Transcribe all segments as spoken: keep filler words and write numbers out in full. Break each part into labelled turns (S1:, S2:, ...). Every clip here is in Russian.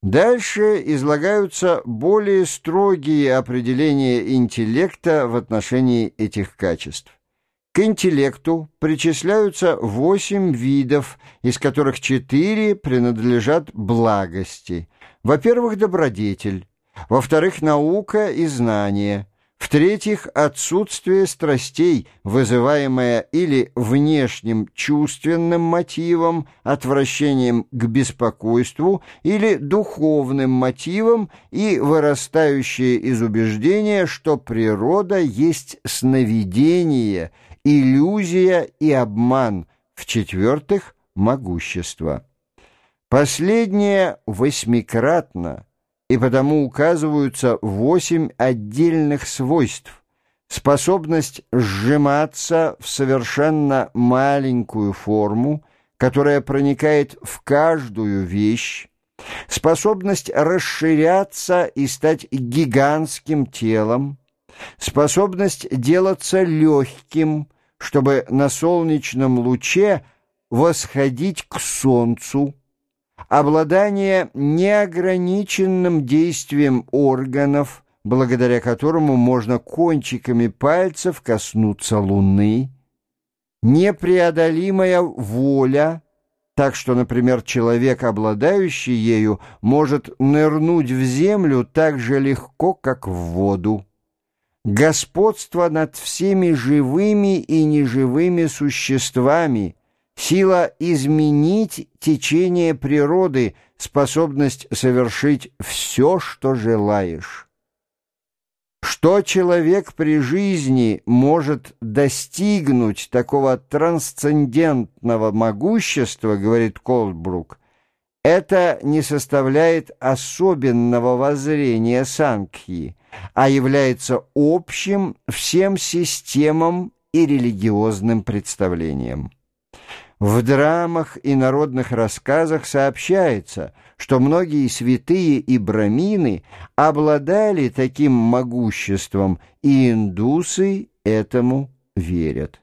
S1: Дальше излагаются более строгие определения интеллекта в отношении этих качеств. К интеллекту причисляются восемь видов, из которых четыре принадлежат благости. Во-первых, добродетель, во-вторых, наука и знание, в-третьих, отсутствие страстей, вызываемое или внешним чувственным мотивом, отвращением к беспокойству, или духовным мотивом и вырастающее из убеждения, что природа есть сновидение, иллюзия и обман, в-четвертых, могущество. Последнее восьмикратно, и потому указываются восемь отдельных свойств: способность сжиматься в совершенно маленькую форму, которая проникает в каждую вещь, способность расширяться и стать гигантским телом, способность делаться легким, чтобы на солнечном луче восходить к солнцу, обладание неограниченным действием органов, благодаря которому можно кончиками пальцев коснуться Луны, непреодолимая воля, так что, например, человек, обладающий ею, может нырнуть в землю так же легко, как в воду, господство над всеми живыми и неживыми существами, сила изменить течение природы, способность совершить все, что желаешь. Что человек при жизни может достигнуть такого трансцендентного могущества, говорит Колбрук, это не составляет особенного воззрения Санкхьи, а является общим всем системам и религиозным представлениям. В драмах и народных рассказах сообщается, что многие святые и брамины обладали таким могуществом, и индусы этому верят.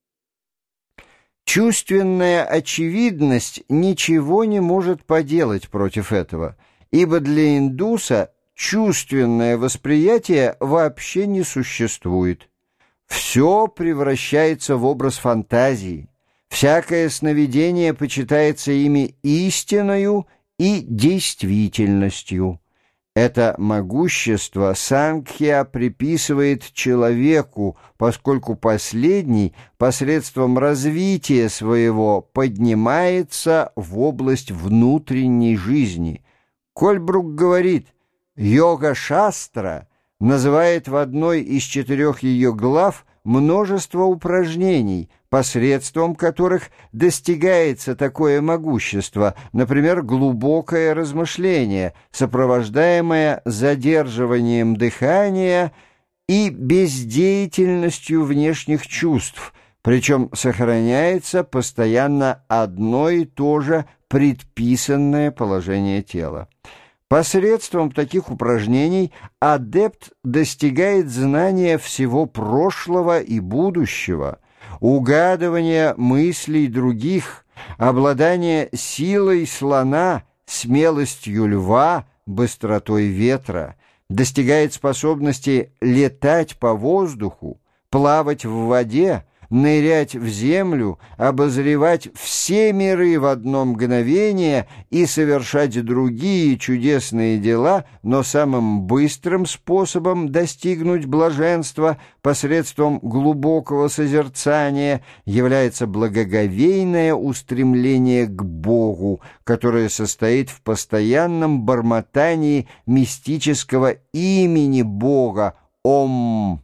S1: Чувственная очевидность ничего не может поделать против этого, ибо для индуса чувственное восприятие вообще не существует. Все превращается в образ фантазии. Всякое сновидение почитается ими истиною и действительностью. Это могущество Санкхья приписывает человеку, поскольку последний посредством развития своего поднимается в область внутренней жизни. Кольбрук говорит, йога-шастра называет в одной из четырех ее глав множество упражнений, посредством которых достигается такое могущество, например, глубокое размышление, сопровождаемое задерживанием дыхания и бездеятельностью внешних чувств, причем сохраняется постоянно одно и то же предписанное положение тела. Посредством таких упражнений адепт достигает знания всего прошлого и будущего, угадывания мыслей других, обладания силой слона, смелостью льва, быстротой ветра, достигает способности летать по воздуху, плавать в воде, нырять в землю, обозревать все миры в одно мгновение и совершать другие чудесные дела, но самым быстрым способом достигнуть блаженства посредством глубокого созерцания является благоговейное устремление к Богу, которое состоит в постоянном бормотании мистического имени Бога «Ом».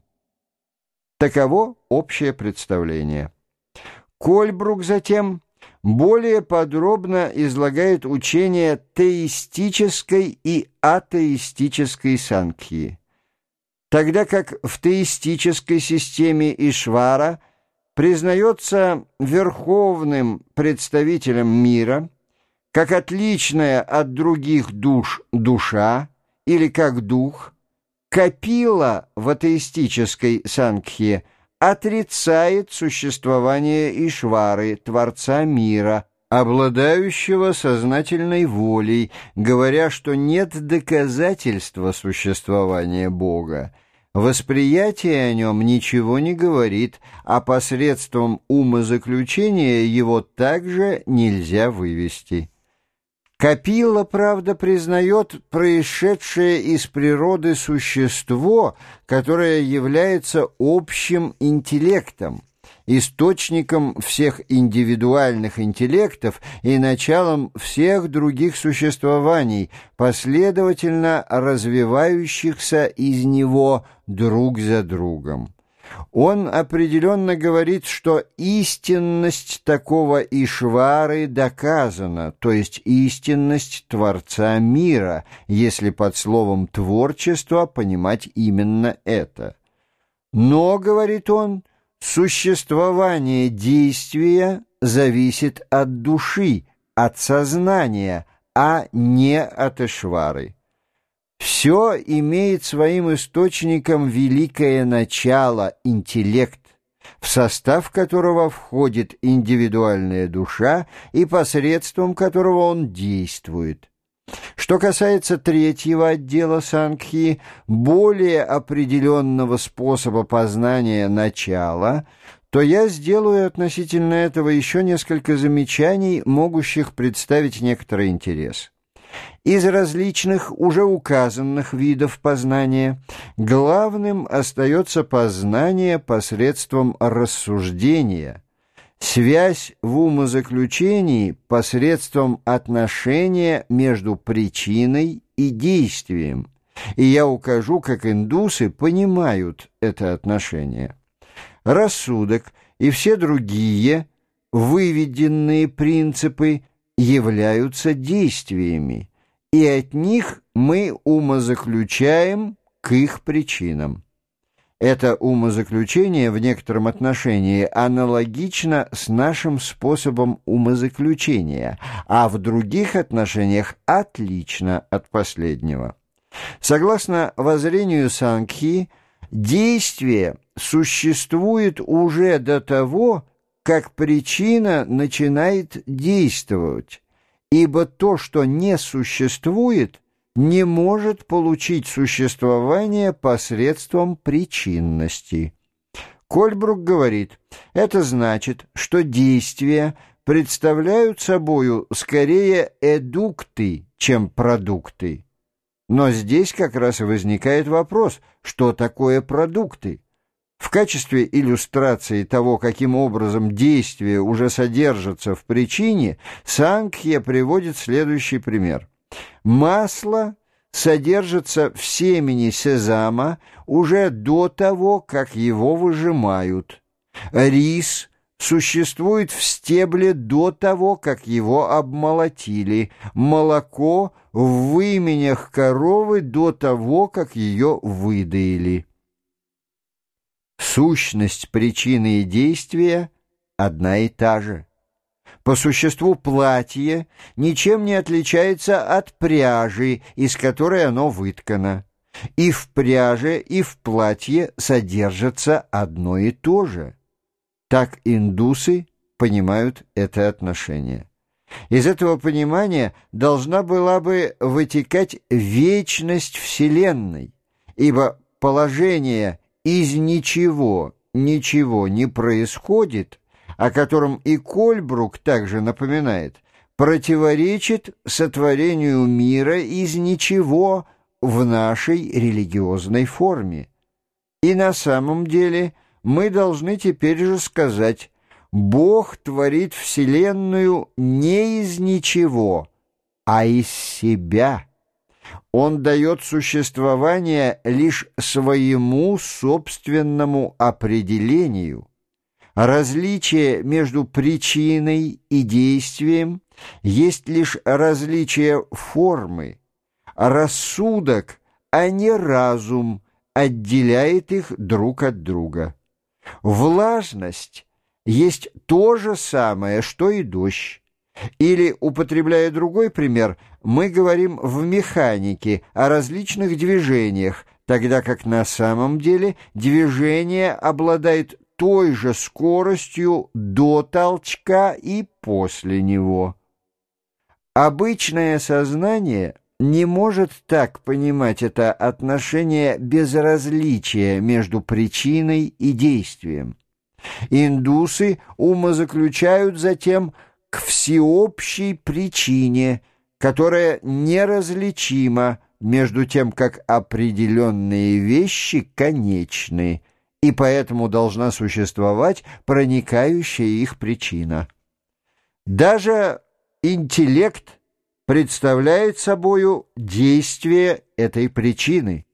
S1: Таково общее представление. Кольбрук затем более подробно излагает учение теистической и атеистической Санкхьи. Тогда как в теистической системе Ишвара признается верховным представителем мира, как отличная от других душ душа или как дух, Капила в атеистической Санкхье отрицает существование Ишвары, Творца мира, обладающего сознательной волей, говоря, что нет доказательства существования Бога. Восприятие о нем ничего не говорит, а посредством умозаключения его также нельзя вывести. Капилла, правда, признает происшедшее из природы существо, которое является общим интеллектом, источником всех индивидуальных интеллектов и началом всех других существований, последовательно развивающихся из него друг за другом. Он определенно говорит, что истинность такого Ишвары доказана, то есть истинность Творца мира, если под словом «творчество» понимать именно это. Но, говорит он, существование действия зависит от души, от сознания, а не от Ишвары. Все имеет своим источником великое начало, интеллект, в состав которого входит индивидуальная душа и посредством которого он действует. Что касается третьего отдела Сангхи, более определенного способа познания начала, то я сделаю относительно этого еще несколько замечаний, могущих представить некоторый интерес. Из различных уже указанных видов познания главным остается познание посредством рассуждения, связь в умозаключении посредством отношения между причиной и действием, и я укажу, как индусы понимают это отношение. Рассудок и все другие выведенные принципы являются действиями, и от них мы умозаключаем к их причинам. Это умозаключение в некотором отношении аналогично с нашим способом умозаключения, а в других отношениях отлично от последнего. Согласно воззрению Сангхи, действие существует уже до того, как причина начинает действовать, ибо то, что не существует, не может получить существование посредством причинности. Кольбрук говорит, это значит, что действия представляют собою скорее эдукты, чем продукты. Но здесь как раз и возникает вопрос, что такое продукты? В качестве иллюстрации того, каким образом действие уже содержится в причине, Сангхья приводит следующий пример. Масло содержится в семени сезама уже до того, как его выжимают. Рис существует в стебле до того, как его обмолотили. Молоко в выменях коровы до того, как ее выдоили. Сущность причины и действия одна и та же. По существу платье ничем не отличается от пряжи, из которой оно выткано. И в пряже, и в платье содержится одно и то же. Так индусы понимают это отношение. Из этого понимания должна была бы вытекать вечность Вселенной, ибо положение «из ничего ничего не происходит», о котором и Кольбрук также напоминает, противоречит сотворению мира из ничего в нашей религиозной форме. И на самом деле мы должны теперь же сказать: Бог творит Вселенную не из ничего, а из себя. Он дает существование лишь своему собственному определению. Различие между причиной и действием есть лишь различие формы. Рассудок, а не разум, отделяет их друг от друга. Влажность есть то же самое, что и дождь. Или, употребляя другой пример, мы говорим в механике о различных движениях, тогда как на самом деле движение обладает той же скоростью до толчка и после него. Обычное сознание не может так понимать это отношение безразличия между причиной и действием. Индусы умозаключают затем к всеобщей причине, которая неразличима, между тем как определенные вещи конечны, и поэтому должна существовать проникающая их причина. Даже интеллект представляет собою действие этой причины,